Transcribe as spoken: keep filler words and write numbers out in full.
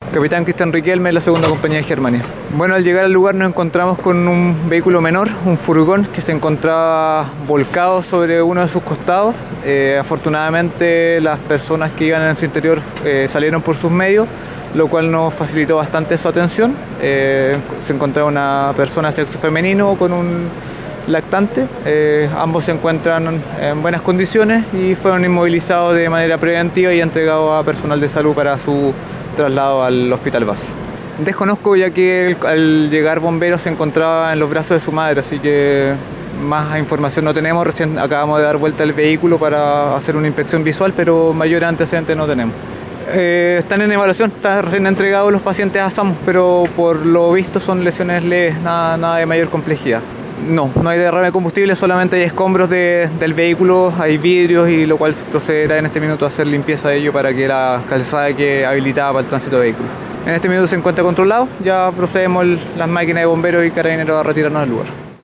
Capitán Cristian Riquelme, de la segunda compañía de Germania. Bueno, al llegar al lugar nos encontramos con un vehículo menor, un furgón, que se encontraba volcado sobre uno de sus costados. Eh, afortunadamente las personas que iban en su interior eh, salieron por sus medios, lo cual nos facilitó bastante su atención. Eh, se encontraba una persona de sexo femenino con un lactante. Eh, ambos se encuentran en buenas condiciones y fueron inmovilizados de manera preventiva y entregados a personal de salud para su traslado al hospital base. Desconozco, ya que al llegar bomberos se encontraba en los brazos de su madre, así que más información no tenemos. Recién acabamos de dar vuelta al vehículo para hacer una inspección visual, pero mayores antecedentes no tenemos. Eh, están en evaluación, están recién entregados los pacientes a SAMU, pero por lo visto son lesiones leves, nada, nada de mayor complejidad. No, no hay derrame de combustible, solamente hay escombros de, del vehículo, hay vidrios, y lo cual se procederá en este minuto a hacer limpieza de ello para que la calzada quede habilitada para el tránsito de vehículos. En este minuto se encuentra controlado, ya procedemos el, las máquinas de bomberos y carabineros a retirarnos del lugar.